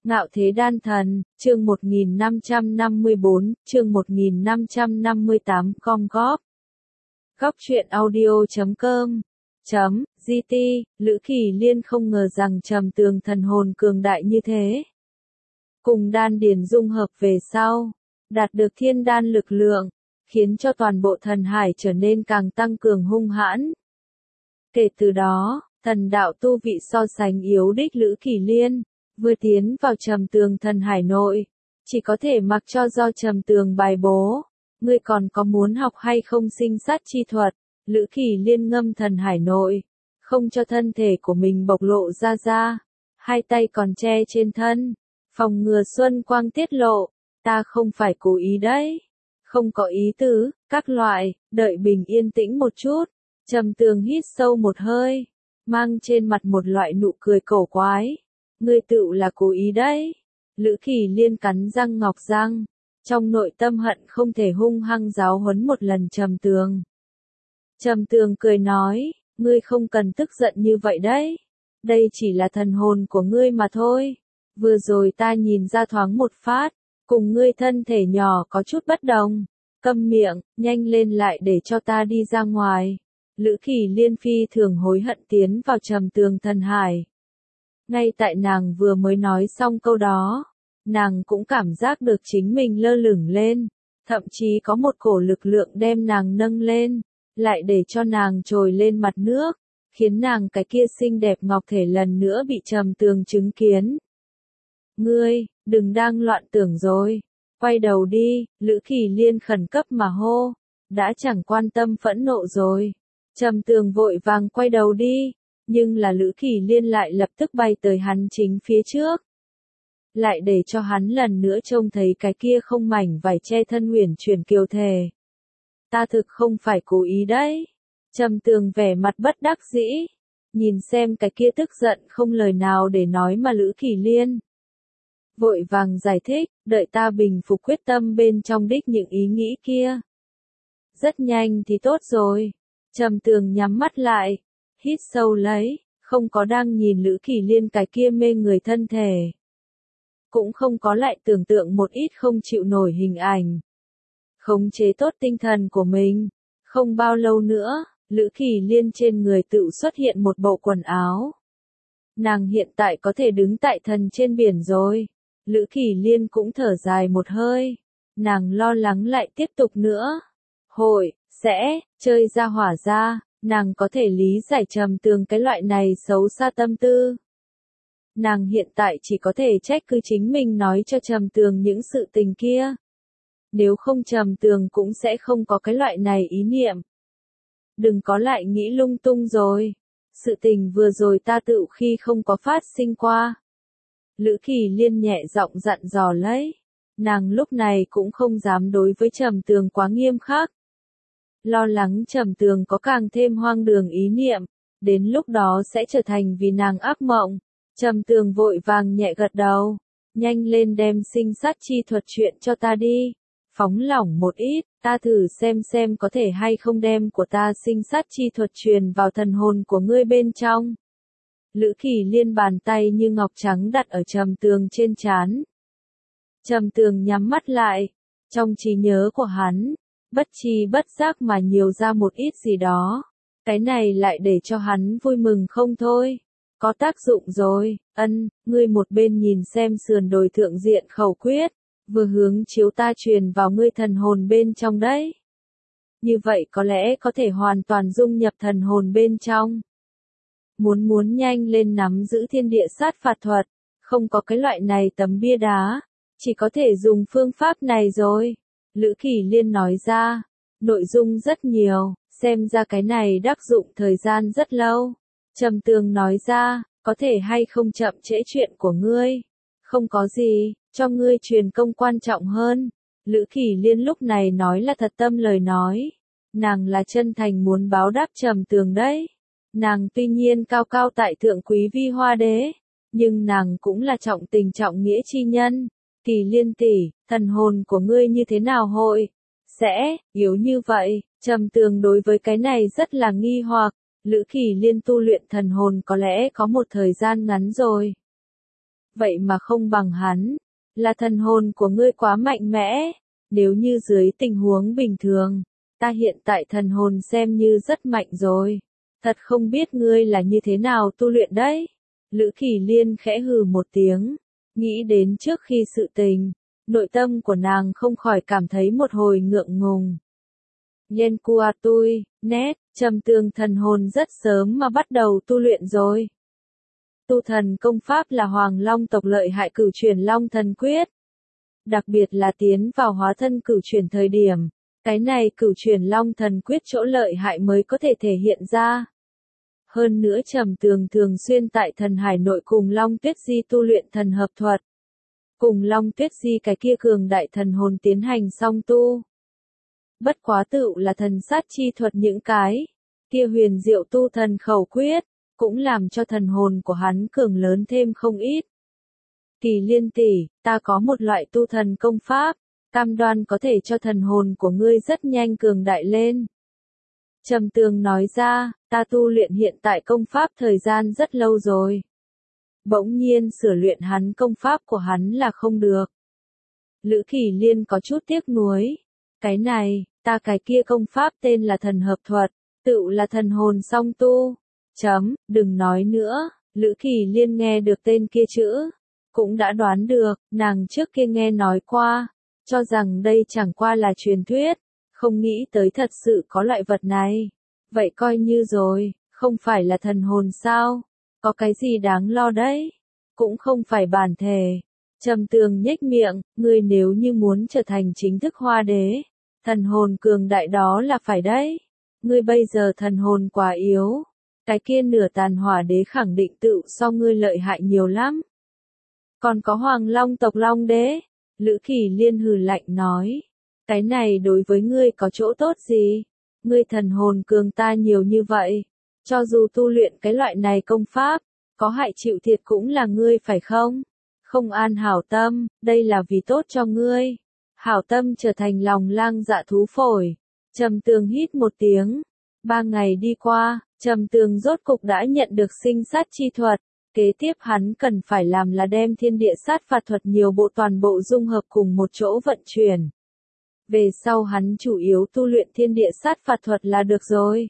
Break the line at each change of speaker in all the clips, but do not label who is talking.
Ngạo Thế Đan Thần, chương 1554, chương 1558, com góp. Góc truyện audio.com .gt, Lữ Kỳ Liên không ngờ rằng Trầm Tường thần hồn cường đại như thế. Cùng đan điền dung hợp về sau, đạt được thiên đan lực lượng, khiến cho toàn bộ thần hải trở nên càng tăng cường hung hãn. Kể từ đó, thần đạo tu vị so sánh yếu đích Lữ Kỳ Liên, vừa tiến vào Trầm Tường thần hải nội, chỉ có thể mặc cho do Trầm Tường bài bố. Ngươi còn có muốn học hay không sinh sát chi thuật? Lữ Kỳ Liên ngâm thần hải nội, không cho thân thể của mình bộc lộ ra, hai tay còn che trên thân, phòng ngừa xuân quang tiết lộ. Ta không phải cố ý đấy, không có ý tứ, các loại. Đợi bình yên tĩnh một chút, Trầm Tường hít sâu một hơi, mang trên mặt một loại nụ cười cổ quái. Ngươi tự là cố ý đấy. Lữ Kỳ Liên cắn răng ngọc răng, trong nội tâm hận không thể hung hăng giáo huấn một lần Trầm Tường. Trầm Tường cười nói, ngươi không cần tức giận như vậy đấy. Đây chỉ là thần hồn của ngươi mà thôi. Vừa rồi ta nhìn ra thoáng một phát, cùng ngươi thân thể nhỏ có chút bất đồng. Câm miệng, nhanh lên lại để cho ta đi ra ngoài. Lữ Kỳ Liên phi thường hối hận tiến vào Trầm Tường thần hải. Ngay tại nàng vừa mới nói xong câu đó, nàng cũng cảm giác được chính mình lơ lửng lên, thậm chí có một cổ lực lượng đem nàng nâng lên, lại để cho nàng trồi lên mặt nước, khiến nàng cái kia xinh đẹp ngọc thể lần nữa bị Trầm Tường chứng kiến. Ngươi, đừng đang loạn tưởng rồi, quay đầu đi. Lữ Kỳ Liên khẩn cấp mà hô, đã chẳng quan tâm phẫn nộ rồi. Trầm Tường vội vàng quay đầu đi, nhưng là Lữ Kỳ Liên lại lập tức bay tới hắn chính phía trước, lại để cho hắn lần nữa trông thấy cái kia không mảnh vải che thân huyền chuyển kiều thể. Ta thực không phải cố ý đấy. Trầm Tường vẻ mặt bất đắc dĩ, nhìn xem cái kia tức giận không lời nào để nói mà Lữ Kỳ Liên. Vội vàng giải thích, đợi ta bình phục quyết tâm bên trong đích những ý nghĩ kia. Rất nhanh thì tốt rồi. Trầm Tường nhắm mắt lại, hít sâu lấy, không có đang nhìn Lữ Kỳ Liên cái kia mê người thân thể. Cũng không có lại tưởng tượng một ít không chịu nổi hình ảnh. Khống chế tốt tinh thần của mình. Không bao lâu nữa, Lữ Kỳ Liên trên người tự xuất hiện một bộ quần áo. Nàng hiện tại có thể đứng tại thần trên biển rồi. Lữ Kỳ Liên cũng thở dài một hơi. Nàng lo lắng lại tiếp tục nữa. Hội, sẽ, chơi ra hỏa ra, nàng có thể lý giải Trầm Tường cái loại này xấu xa tâm tư. Nàng hiện tại chỉ có thể trách cứ chính mình nói cho Trầm Tường những sự tình kia. Nếu không Trầm Tường cũng sẽ không có cái loại này ý niệm. Đừng có lại nghĩ lung tung rồi. Sự tình vừa rồi ta tự khi không có phát sinh qua. Lữ Kỳ Liên nhẹ giọng dặn dò lấy. Nàng lúc này cũng không dám đối với Trầm Tường quá nghiêm khắc. Lo lắng Trầm Tường có càng thêm hoang đường ý niệm, đến lúc đó sẽ trở thành vì nàng ác mộng. Trầm Tường vội vàng nhẹ gật đầu, nhanh lên đem sinh sát chi thuật chuyện cho ta đi, phóng lỏng một ít, ta thử xem có thể hay không đem của ta sinh sát chi thuật truyền vào thần hồn của ngươi bên trong. Lữ Kỳ Liên bàn tay như ngọc trắng đặt ở Trầm Tường trên trán. Trầm Tường nhắm mắt lại, trong trí nhớ của hắn, bất tri bất giác mà nhiều ra một ít gì đó. Cái này lại để cho hắn vui mừng không thôi. Có tác dụng rồi. Ngươi một bên nhìn xem sườn đồi thượng diện khẩu quyết, vừa hướng chiếu ta truyền vào ngươi thần hồn bên trong đấy. Như vậy có lẽ có thể hoàn toàn dung nhập thần hồn bên trong. Muốn nhanh lên nắm giữ thiên địa sát phạt thuật, không có cái loại này tấm bia đá, chỉ có thể dùng phương pháp này rồi. Lữ Kỳ Liên nói ra, nội dung rất nhiều, xem ra cái này đắc dụng thời gian rất lâu. Trầm Tường nói ra, có thể hay không chậm trễ chuyện của ngươi. Không có gì, cho ngươi truyền công quan trọng hơn. Lữ Kỳ Liên lúc này nói là thật tâm lời nói. Nàng là chân thành muốn báo đáp Trầm Tường đấy. Nàng tuy nhiên cao cao tại thượng quý vi hoa đế, nhưng nàng cũng là trọng tình trọng nghĩa chi nhân. Kỳ Liên tỷ, thần hồn của ngươi như thế nào hội? Sẽ, yếu như vậy. Trầm Tường đối với cái này rất là nghi hoặc. Lữ Kỳ Liên tu luyện thần hồn có lẽ có một thời gian ngắn rồi. vậy mà không bằng hắn. Là thần hồn của ngươi quá mạnh mẽ. Nếu như dưới tình huống bình thường, ta hiện tại thần hồn xem như rất mạnh rồi. Thật không biết ngươi là như thế nào tu luyện đấy. Lữ Kỳ Liên khẽ hừ một tiếng, nghĩ đến trước khi sự tình, nội tâm của nàng không khỏi cảm thấy một hồi ngượng ngùng. Yen Kua Tui, nét, Trầm Tường thần hồn rất sớm mà bắt đầu tu luyện rồi. Tu thần công pháp là Hoàng Long tộc lợi hại cửu chuyển Long Thần Quyết. Đặc biệt là tiến vào hóa thân cửu chuyển thời điểm, cái này cửu chuyển Long Thần Quyết chỗ lợi hại mới có thể thể hiện ra. Hơn nữa Trầm Tường thường xuyên tại thần hải nội cùng Long Tuyết Di tu luyện thần hợp thuật. Cùng Long Tuyết Di cái kia cường đại thần hồn tiến hành song tu. Bất quá tựu là thần sát chi thuật những cái kia huyền diệu tu thần khẩu quyết, cũng làm cho thần hồn của hắn cường lớn thêm không ít. Kỳ Liên tỷ, ta có một loại tu thần công pháp, cam đoan có thể cho thần hồn của ngươi rất nhanh cường đại lên. Trầm Tường nói ra, ta tu luyện hiện tại công pháp thời gian rất lâu rồi. Bỗng nhiên sửa luyện hắn công pháp của hắn là không được. Lữ Kỳ Liên có chút tiếc nuối. Cái này, ta cái kia công pháp tên là thần hợp thuật, tựu là thần hồn song tu. Đừng nói nữa, Lữ Kỳ Liên nghe được tên kia chữ. Cũng đã đoán được, nàng trước kia nghe nói qua, cho rằng đây chẳng qua là truyền thuyết, không nghĩ tới thật sự có loại vật này. Vậy coi như rồi, không phải là thần hồn sao? Có cái gì đáng lo đấy? Cũng không phải bản thể. Trầm Tường nhếch miệng, ngươi nếu như muốn trở thành chính thức hoa đế, thần hồn cường đại đó là phải đấy. Ngươi bây giờ thần hồn quá yếu, cái kia nửa tàn hỏa đế khẳng định tự so ngươi lợi hại nhiều lắm. Còn có Hoàng Long tộc Long đế, Lữ Kỳ Liên hừ lạnh nói, cái này đối với ngươi có chỗ tốt gì? Ngươi thần hồn cường ta nhiều như vậy, cho dù tu luyện cái loại này công pháp, có hại chịu thiệt cũng là ngươi phải không? Không an hảo tâm, đây là vì tốt cho ngươi. Hảo tâm trở thành lòng lang dạ thú phổi. Trầm Tường hít một tiếng. 3 ngày đi qua, Trầm Tường rốt cục đã nhận được sinh sát chi thuật. Kế tiếp hắn cần phải làm là đem thiên địa sát phạt thuật nhiều bộ toàn bộ dung hợp cùng một chỗ vận chuyển. Về sau hắn chủ yếu tu luyện thiên địa sát phạt thuật là được rồi.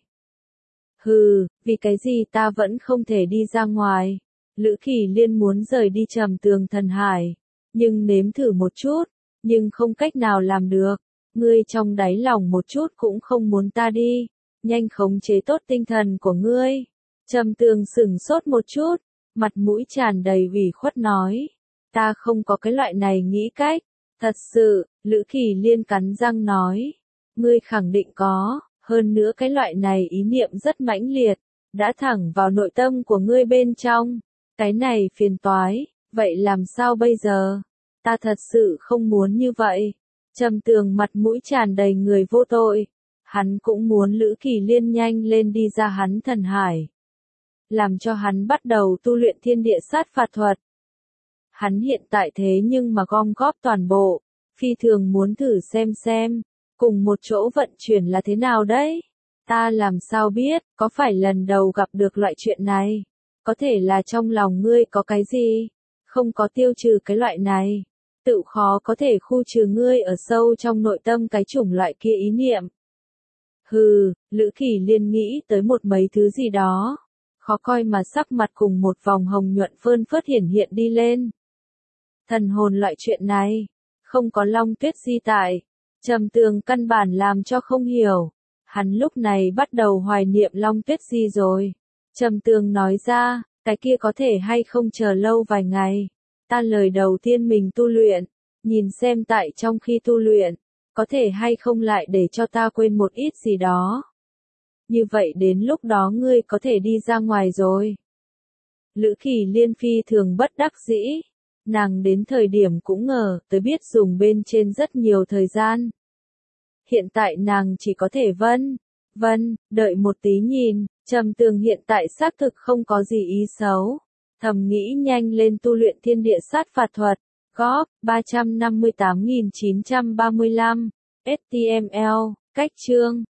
Hừ, vì cái gì ta vẫn không thể đi ra ngoài. Lữ Kỳ Liên muốn rời đi Trầm Tường thần hải, nhưng nếm thử một chút, nhưng không cách nào làm được. Ngươi trong đáy lòng một chút cũng không muốn ta đi, nhanh khống chế tốt tinh thần của ngươi. Trầm Tường sửng sốt một chút, mặt mũi tràn đầy ủy khuất nói, ta không có cái loại này nghĩ cách. Thật sự, Lữ Kỳ Liên cắn răng nói, ngươi khẳng định có, hơn nữa cái loại này ý niệm rất mãnh liệt, đã thẳng vào nội tâm của ngươi bên trong. Cái này phiền toái, vậy làm sao bây giờ? Ta thật sự không muốn như vậy. Trầm Tường mặt mũi tràn đầy người vô tội. Hắn cũng muốn Lữ Kỳ Liên nhanh lên đi ra hắn thần hải. Làm cho hắn bắt đầu tu luyện thiên địa sát phạt thuật. Hắn hiện tại thế nhưng mà gom góp toàn bộ, phi thường muốn thử xem, cùng một chỗ vận chuyển là thế nào đấy? Ta làm sao biết, có phải lần đầu gặp được loại chuyện này? Có thể là trong lòng ngươi có cái gì? Không có tiêu trừ cái loại này. Tự khó có thể khu trừ ngươi ở sâu trong nội tâm cái chủng loại kia ý niệm. Hừ, Lữ Kỳ Liên nghĩ tới một mấy thứ gì đó. Khó coi mà sắc mặt cùng một vòng hồng nhuận phơn phớt hiển hiện đi lên. Thần hồn loại chuyện này, không có Long Tuyết Di tại. Trầm Tường căn bản làm cho không hiểu. Hắn lúc này bắt đầu hoài niệm Long Tuyết Di rồi. Trầm Tường nói ra, cái kia có thể hay không chờ lâu vài ngày. Ta lời đầu tiên mình tu luyện, nhìn xem tại trong khi tu luyện, có thể hay không lại để cho ta quên một ít gì đó. Như vậy đến lúc đó ngươi có thể đi ra ngoài rồi. Lữ Kỳ Liên phi thường bất đắc dĩ. Nàng đến thời điểm cũng ngờ tới biết dùng bên trên rất nhiều thời gian. Hiện tại nàng chỉ có thể đợi một tí nhìn. Trầm Tường hiện tại xác thực không có gì ý xấu. Thầm nghĩ nhanh lên tu luyện thiên địa sát phạt thuật. Góp 358.935. HTML. Cách chương.